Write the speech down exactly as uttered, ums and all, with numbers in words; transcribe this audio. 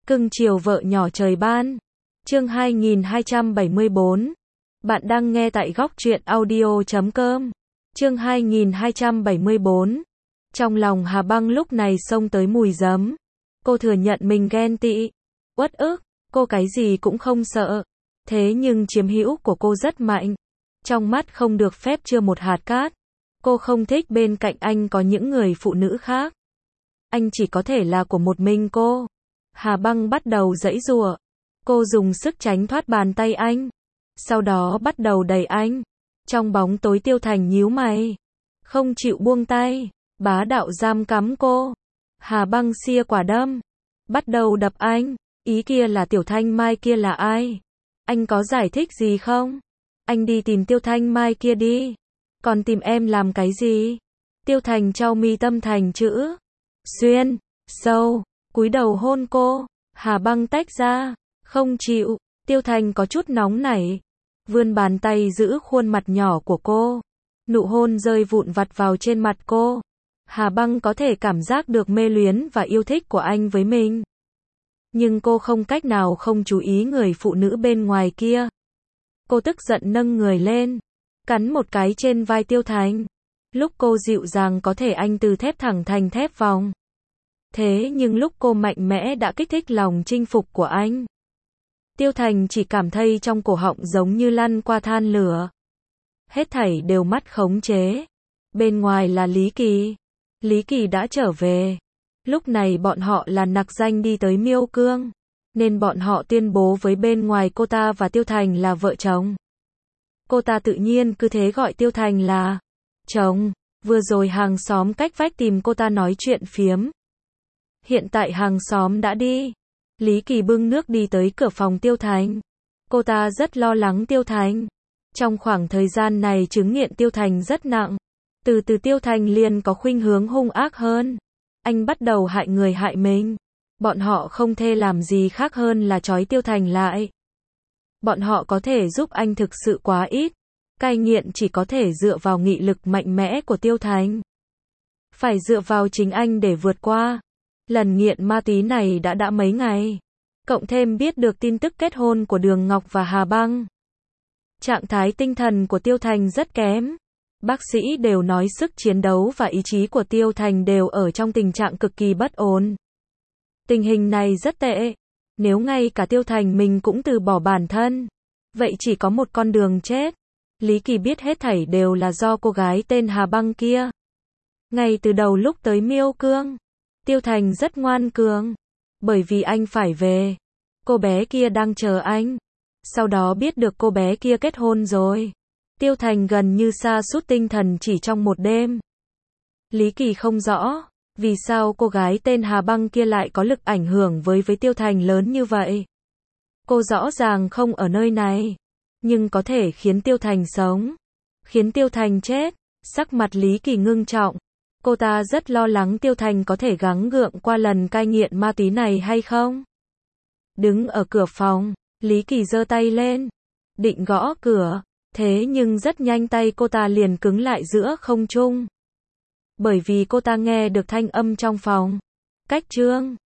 Cưng chiều vợ nhỏ trời ban. Chương hai nghìn hai trăm bảy mươi bốn. Bạn đang nghe tại góc truyện audio chấm com. Chương hai nghìn hai trăm bảy mươi bốn. Trong lòng Hà Băng lúc này xông tới mùi giấm. Cô thừa nhận mình ghen tị, uất ức, cô cái gì cũng không sợ. Thế nhưng chiếm hữu của cô rất mạnh. Trong mắt không được phép chừa một hạt cát. Cô không thích bên cạnh anh có những người phụ nữ khác. Anh chỉ có thể là của một mình cô. Hà Băng bắt đầu giãy giụa. Cô dùng sức tránh thoát bàn tay anh. Sau đó bắt đầu đẩy anh. Trong bóng tối Tiêu Thành nhíu mày. Không chịu buông tay. Bá đạo giam cắm cô. Hà Băng xia quả đâm. Bắt đầu đập anh. Ý kia là Tiểu Thanh Mai kia là ai? Anh có giải thích gì không? Anh đi tìm Tiêu Thanh Mai kia đi. Còn tìm em làm cái gì? Tiêu Thành trao mi tâm thành chữ xuyên, sâu, cúi đầu hôn cô. Hà Băng tách ra. Không chịu. Tiêu Thành có chút nóng nảy. Vươn bàn tay giữ khuôn mặt nhỏ của cô. Nụ hôn rơi vụn vặt vào trên mặt cô. Hà Băng có thể cảm giác được mê luyến và yêu thích của anh với mình. Nhưng cô không cách nào không chú ý người phụ nữ bên ngoài kia. Cô tức giận nâng người lên. Cắn một cái trên vai Tiêu Thành. Lúc cô dịu dàng có thể anh từ thép thẳng thành thép vòng. Thế nhưng lúc cô mạnh mẽ đã kích thích lòng chinh phục của anh. Tiêu Thành chỉ cảm thấy trong cổ họng giống như lăn qua than lửa. Hết thảy đều mất khống chế. Bên ngoài là Lý Kỳ. Lý Kỳ đã trở về. Lúc này bọn họ là nặc danh đi tới Miêu Cương. Nên bọn họ tuyên bố với bên ngoài cô ta và Tiêu Thành là vợ chồng. Cô ta tự nhiên cứ thế gọi Tiêu Thành là chồng. Vừa rồi hàng xóm cách vách tìm cô ta nói chuyện phiếm. Hiện tại hàng xóm đã đi. Lý Kỳ bưng nước đi tới cửa phòng Tiêu Thành. Cô ta rất lo lắng Tiêu Thành. Trong khoảng thời gian này chứng nghiện Tiêu Thành rất nặng. Từ từ Tiêu Thành liền có khuynh hướng hung ác hơn. Anh bắt đầu hại người hại mình. Bọn họ không thể làm gì khác hơn là trói Tiêu Thành lại. Bọn họ có thể giúp anh thực sự quá ít. Cai nghiện chỉ có thể dựa vào nghị lực mạnh mẽ của Tiêu Thành. Phải dựa vào chính anh để vượt qua. Lần nghiện ma túy này đã đã mấy ngày. Cộng thêm biết được tin tức kết hôn của Đường Ngọc và Hà Băng. Trạng thái tinh thần của Tiêu Thành rất kém. Bác sĩ đều nói sức chiến đấu và ý chí của Tiêu Thành đều ở trong tình trạng cực kỳ bất ổn. Tình hình này rất tệ. Nếu ngay cả Tiêu Thành mình cũng từ bỏ bản thân, vậy chỉ có một con đường chết. Lý Kỳ biết hết thảy đều là do cô gái tên Hà Băng kia. Ngay từ đầu lúc tới Miêu Cương, Tiêu Thành rất ngoan cường. Bởi vì anh phải về. Cô bé kia đang chờ anh. Sau đó biết được cô bé kia kết hôn rồi. Tiêu Thành gần như sa sút tinh thần chỉ trong một đêm. Lý Kỳ không rõ, vì sao cô gái tên Hà Băng kia lại có lực ảnh hưởng với với Tiêu Thành lớn như vậy. Cô rõ ràng không ở nơi này, nhưng có thể khiến Tiêu Thành sống, khiến Tiêu Thành chết. Sắc mặt Lý Kỳ ngưng trọng. Cô ta rất lo lắng Tiêu Thành có thể gắng gượng qua lần cai nghiện ma túy này hay không. Đứng ở cửa phòng, Lý Kỳ giơ tay lên, định gõ cửa. Thế nhưng rất nhanh tay cô ta liền cứng lại giữa không trung. Bởi vì cô ta nghe được thanh âm trong phòng. Cách trương,